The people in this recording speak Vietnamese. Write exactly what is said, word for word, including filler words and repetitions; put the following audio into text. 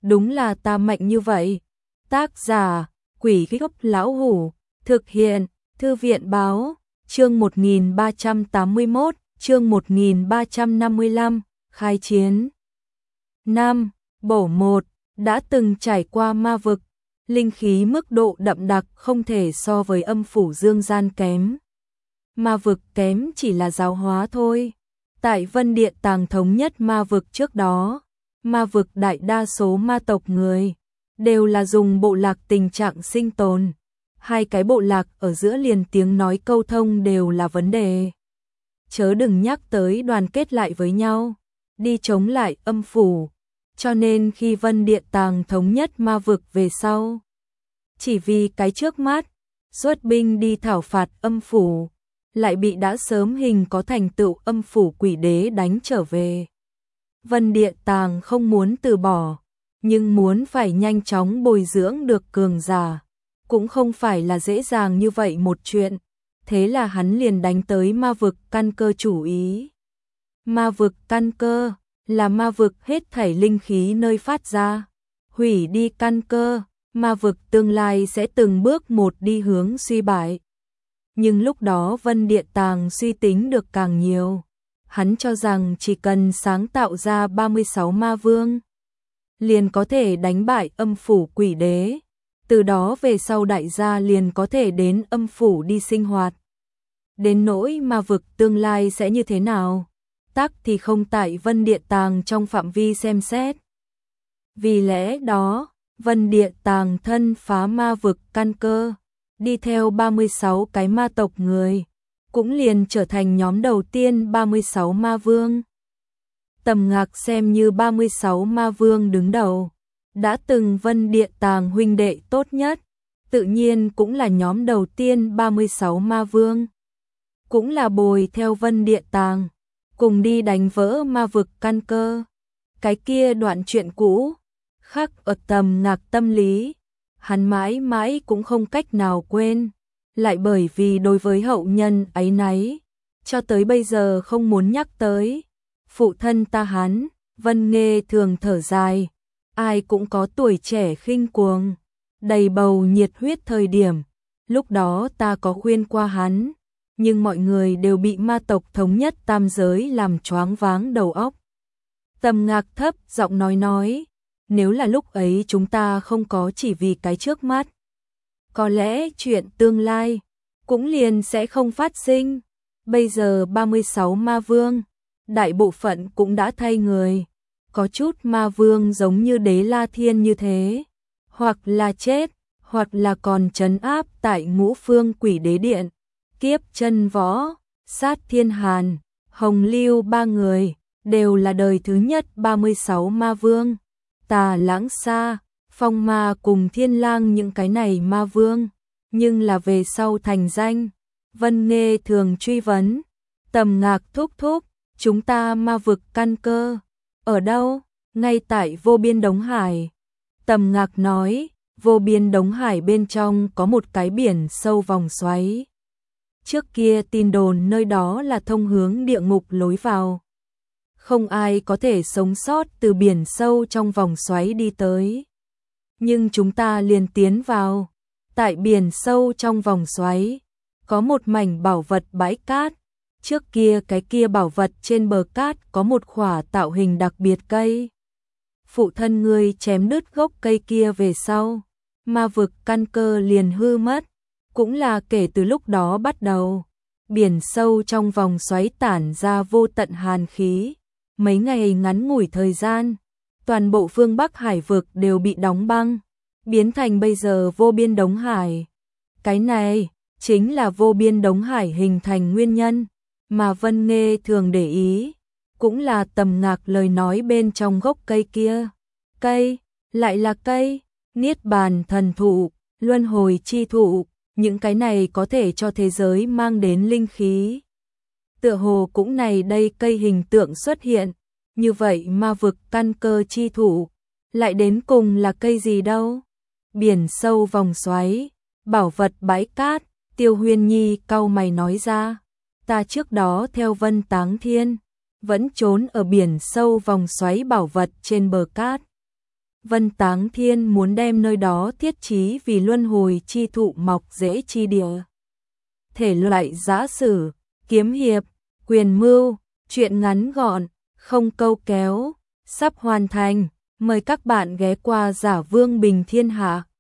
đúng là ta mạnh như vậy. Tác giả, Quỷ Gốc Lão Hủ, thực hiện, Thư viện Báo, chương một nghìn ba trăm tám mươi mốt, chương một nghìn ba trăm năm mươi lăm, khai chiến. năm. Bổ một, đã từng trải qua ma vực, linh khí mức độ đậm đặc không thể so với âm phủ dương gian kém. Ma vực kém chỉ là giáo hóa thôi. Tại Vân Điện Tàng thống nhất ma vực trước đó, ma vực đại đa số ma tộc người đều là dùng bộ lạc tình trạng sinh tồn. Hai cái bộ lạc ở giữa liền tiếng nói câu thông đều là vấn đề. Chớ đừng nhắc tới đoàn kết lại với nhau, đi chống lại âm phủ. Cho nên khi Vân Điện Tàng thống nhất ma vực về sau, chỉ vì cái trước mắt, xuất binh đi thảo phạt âm phủ, lại bị đã sớm hình có thành tựu âm phủ quỷ đế đánh trở về. Vân Điện Tàng không muốn từ bỏ, nhưng muốn phải nhanh chóng bồi dưỡng được cường giả, cũng không phải là dễ dàng như vậy một chuyện. Thế là hắn liền đánh tới ma vực căn cơ chủ ý. Ma vực căn cơ là ma vực hết thảy linh khí nơi phát ra. Hủy đi căn cơ, ma vực tương lai sẽ từng bước một đi hướng suy bại. Nhưng lúc đó Vân Điện Tàng suy tính được càng nhiều. Hắn cho rằng chỉ cần sáng tạo ra ba mươi sáu ma vương, liền có thể đánh bại âm phủ quỷ đế. Từ đó về sau đại gia liền có thể đến âm phủ đi sinh hoạt. Đến nỗi ma vực tương lai sẽ như thế nào, tắc thì không tại Vân Điện Tàng trong phạm vi xem xét. Vì lẽ đó, Vân Điện Tàng thân phá ma vực căn cơ, đi theo ba mươi sáu cái ma tộc người, cũng liền trở thành nhóm đầu tiên ba mươi sáu ma vương. Tầm Ngạc xem như ba mươi sáu ma vương đứng đầu, đã từng Vân Điện Tàng huynh đệ tốt nhất, tự nhiên cũng là nhóm đầu tiên ba mươi sáu ma vương. Cũng là bồi theo Vân Điện Tàng, cùng đi đánh vỡ ma vực căn cơ. Cái kia đoạn chuyện cũ, khắc ở Tầm Ngạc tâm lý, hắn mãi mãi cũng không cách nào quên, lại bởi vì đối với hậu nhân áy náy, cho tới bây giờ không muốn nhắc tới. Phụ thân ta hắn, Vân Nghê thường thở dài, ai cũng có tuổi trẻ khinh cuồng, đầy bầu nhiệt huyết thời điểm, lúc đó ta có khuyên qua hắn, nhưng mọi người đều bị ma tộc thống nhất tam giới làm choáng váng đầu óc. Tầm Ngạc thấp giọng nói nói, nếu là lúc ấy chúng ta không có chỉ vì cái trước mắt, có lẽ chuyện tương lai cũng liền sẽ không phát sinh. Bây giờ ba mươi sáu ma vương, đại bộ phận cũng đã thay người, có chút ma vương giống như Đế La Thiên như thế, hoặc là chết, hoặc là còn trấn áp tại Ngũ Phương Quỷ Đế Điện. Kiếp Chân Võ, Sát Thiên Hàn, Hồng Lưu ba người đều là đời thứ nhất ba mươi sáu ma vương. Tà Lãng Sa, Phong Ma cùng Thiên Lang những cái này ma vương, nhưng là về sau thành danh. Vân Nghê thường truy vấn, Tầm Ngạc thúc thúc, chúng ta ma vực căn cơ ở đâu? Ngay tại Vô Biên Đống Hải. Tầm Ngạc nói, Vô Biên Đống Hải bên trong có một cái biển sâu vòng xoáy. Trước kia tin đồn nơi đó là thông hướng địa ngục lối vào. Không ai có thể sống sót từ biển sâu trong vòng xoáy đi tới. Nhưng chúng ta liền tiến vào. Tại biển sâu trong vòng xoáy, có một mảnh bảo vật bãi cát. Trước kia cái kia bảo vật trên bờ cát có một khỏa tạo hình đặc biệt cây. Phụ thân ngươi chém đứt gốc cây kia về sau, ma vực căn cơ liền hư mất. Cũng là kể từ lúc đó bắt đầu, biển sâu trong vòng xoáy tản ra vô tận hàn khí. Mấy ngày ngắn ngủi thời gian, toàn bộ phương Bắc Hải vực đều bị đóng băng, biến thành bây giờ Vô Biên Đống Hải. Cái này chính là Vô Biên Đống Hải hình thành nguyên nhân mà Vân Nghê thường để ý, cũng là Tầm Ngạc lời nói bên trong gốc cây kia. Cây, lại là cây, Niết Bàn thần thụ, luân hồi chi thụ, những cái này có thể cho thế giới mang đến linh khí. Tựa hồ cũng này đây cây hình tượng xuất hiện, như vậy ma vực căn cơ chi thụ, lại đến cùng là cây gì đâu? Biển sâu vòng xoáy, bảo vật bãi cát, Tiêu Huyên Nhi cau mày nói ra, ta trước đó theo Vân Táng Thiên, vẫn trốn ở biển sâu vòng xoáy bảo vật trên bờ cát. Vân Táng Thiên muốn đem nơi đó thiết trí vì luân hồi chi thụ mọc rễ chi địa. Thể loại giã sử, kiếm hiệp, quyền mưu, truyện ngắn gọn, không câu kéo, sắp hoàn thành. Mời các bạn ghé qua Giả Vương Bình Thiên Hạ.